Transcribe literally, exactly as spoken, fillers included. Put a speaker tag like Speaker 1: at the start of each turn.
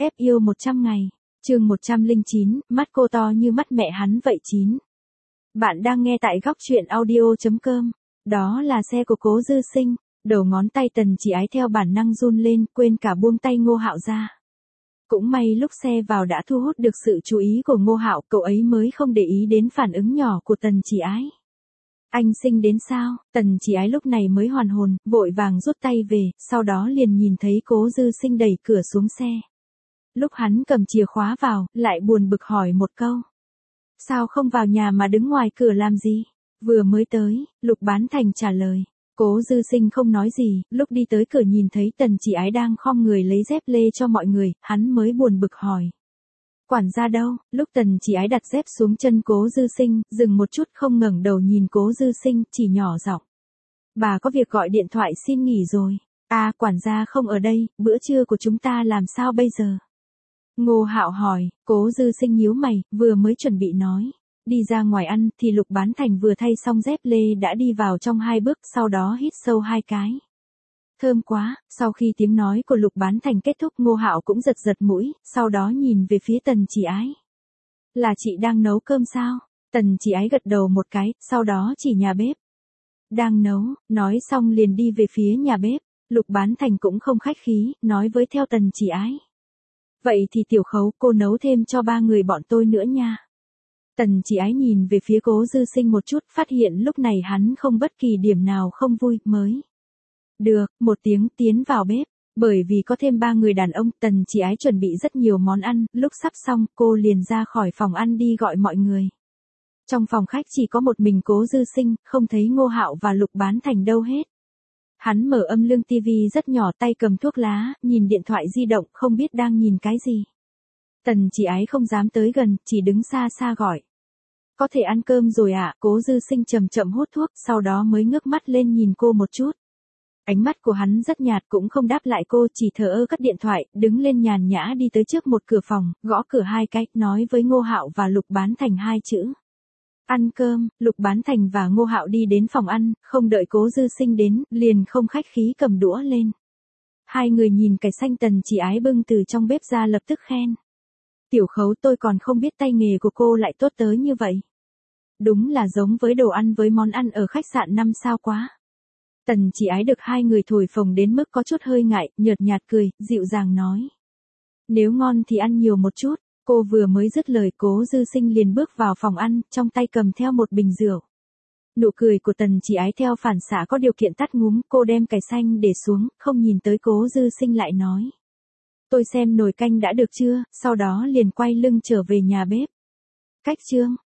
Speaker 1: ép yêu một trăm ngày. Chương một trăm lẻ chín, mắt cô to như mắt mẹ hắn vậy chín. Bạn đang nghe tại góc truyện audio chấm com. Đó là xe của Cố Dư Sinh. Đầu ngón tay Tần Chỉ Ái theo bản năng run lên, quên cả buông tay Ngô Hạo ra. Cũng may lúc xe vào đã thu hút được sự chú ý của Ngô Hạo, cậu ấy mới không để ý đến phản ứng nhỏ của Tần Chỉ Ái. Anh Sinh đến sao? Tần Chỉ Ái lúc này mới hoàn hồn, vội vàng rút tay về, sau đó liền nhìn thấy Cố Dư Sinh đẩy cửa xuống xe. Lúc hắn cầm chìa khóa vào, lại buồn bực hỏi một câu. Sao không vào nhà mà đứng ngoài cửa làm gì? Vừa mới tới, Lục Bán Thành trả lời. Cố Dư Sinh không nói gì, lúc đi tới cửa nhìn thấy Tần Chỉ Ái đang khom người lấy dép lê cho mọi người, hắn mới buồn bực hỏi. Quản gia đâu? Lúc Tần Chỉ Ái đặt dép xuống chân Cố Dư Sinh, dừng một chút không ngẩng đầu nhìn Cố Dư Sinh, chỉ nhỏ giọng. Bà có việc gọi điện thoại xin nghỉ rồi. À, quản gia không ở đây, bữa trưa của chúng ta làm sao bây giờ? Ngô Hạo hỏi. Cố Dư Sinh nhíu mày, vừa mới chuẩn bị nói. Đi ra ngoài ăn, thì Lục Bán Thành vừa thay xong dép lê đã đi vào trong hai bước, sau đó hít sâu hai cái. Thơm quá. Sau khi tiếng nói của Lục Bán Thành kết thúc, Ngô Hạo cũng giật giật mũi, sau đó nhìn về phía Tần Chỉ Ái. Là chị đang nấu cơm sao? Tần Chỉ Ái gật đầu một cái, sau đó chỉ nhà bếp. Đang nấu, nói xong liền đi về phía nhà bếp. Lục Bán Thành cũng không khách khí, nói với theo Tần Chỉ Ái. Vậy thì Tiểu Khấu, cô nấu thêm cho ba người bọn tôi nữa nha. Tần Chỉ Ái nhìn về phía Cố Dư Sinh một chút, phát hiện lúc này hắn không bất kỳ điểm nào không vui, mới. Được, một tiếng tiến vào bếp. Bởi vì có thêm ba người đàn ông, Tần Chỉ Ái chuẩn bị rất nhiều món ăn, lúc sắp xong, cô liền ra khỏi phòng ăn đi gọi mọi người. Trong phòng khách chỉ có một mình Cố Dư Sinh, không thấy Ngô Hạo và Lục Bán Thành đâu hết. Hắn mở âm lượng tivi rất nhỏ, tay cầm thuốc lá, nhìn điện thoại di động, không biết đang nhìn cái gì. Tần Chỉ Ái không dám tới gần, chỉ đứng xa xa gọi. Có thể ăn cơm rồi ạ? À? Cố Dư Sinh chậm chậm hút thuốc, sau đó mới ngước mắt lên nhìn cô một chút. Ánh mắt của hắn rất nhạt, cũng không đáp lại cô, chỉ thờ ơ cất điện thoại, đứng lên nhàn nhã đi tới trước một cửa phòng, gõ cửa hai cái, nói với Ngô Hạo và Lục Bán Thành hai chữ. Ăn cơm. Lục Bán Thành và Ngô Hạo đi đến phòng ăn, không đợi Cố Dư Sinh đến, liền không khách khí cầm đũa lên. Hai người nhìn cải xanh Tần Chỉ Ái bưng từ trong bếp ra lập tức khen. Tiểu Khấu, tôi còn không biết tay nghề của cô lại tốt tới như vậy. Đúng là giống với đồ ăn với món ăn ở khách sạn năm sao quá. Tần Chỉ Ái được hai người thổi phồng đến mức có chút hơi ngại, nhợt nhạt cười, dịu dàng nói. Nếu ngon thì ăn nhiều một chút. Cô vừa mới dứt lời, Cố Dư Sinh liền bước vào phòng ăn, trong tay cầm theo một bình rượu. Nụ cười của Tần Chỉ Ái theo phản xạ có điều kiện tắt ngúm, cô đem cải xanh để xuống, không nhìn tới Cố Dư Sinh lại nói. Tôi xem nồi canh đã được chưa, sau đó liền quay lưng trở về nhà bếp. Cách chương,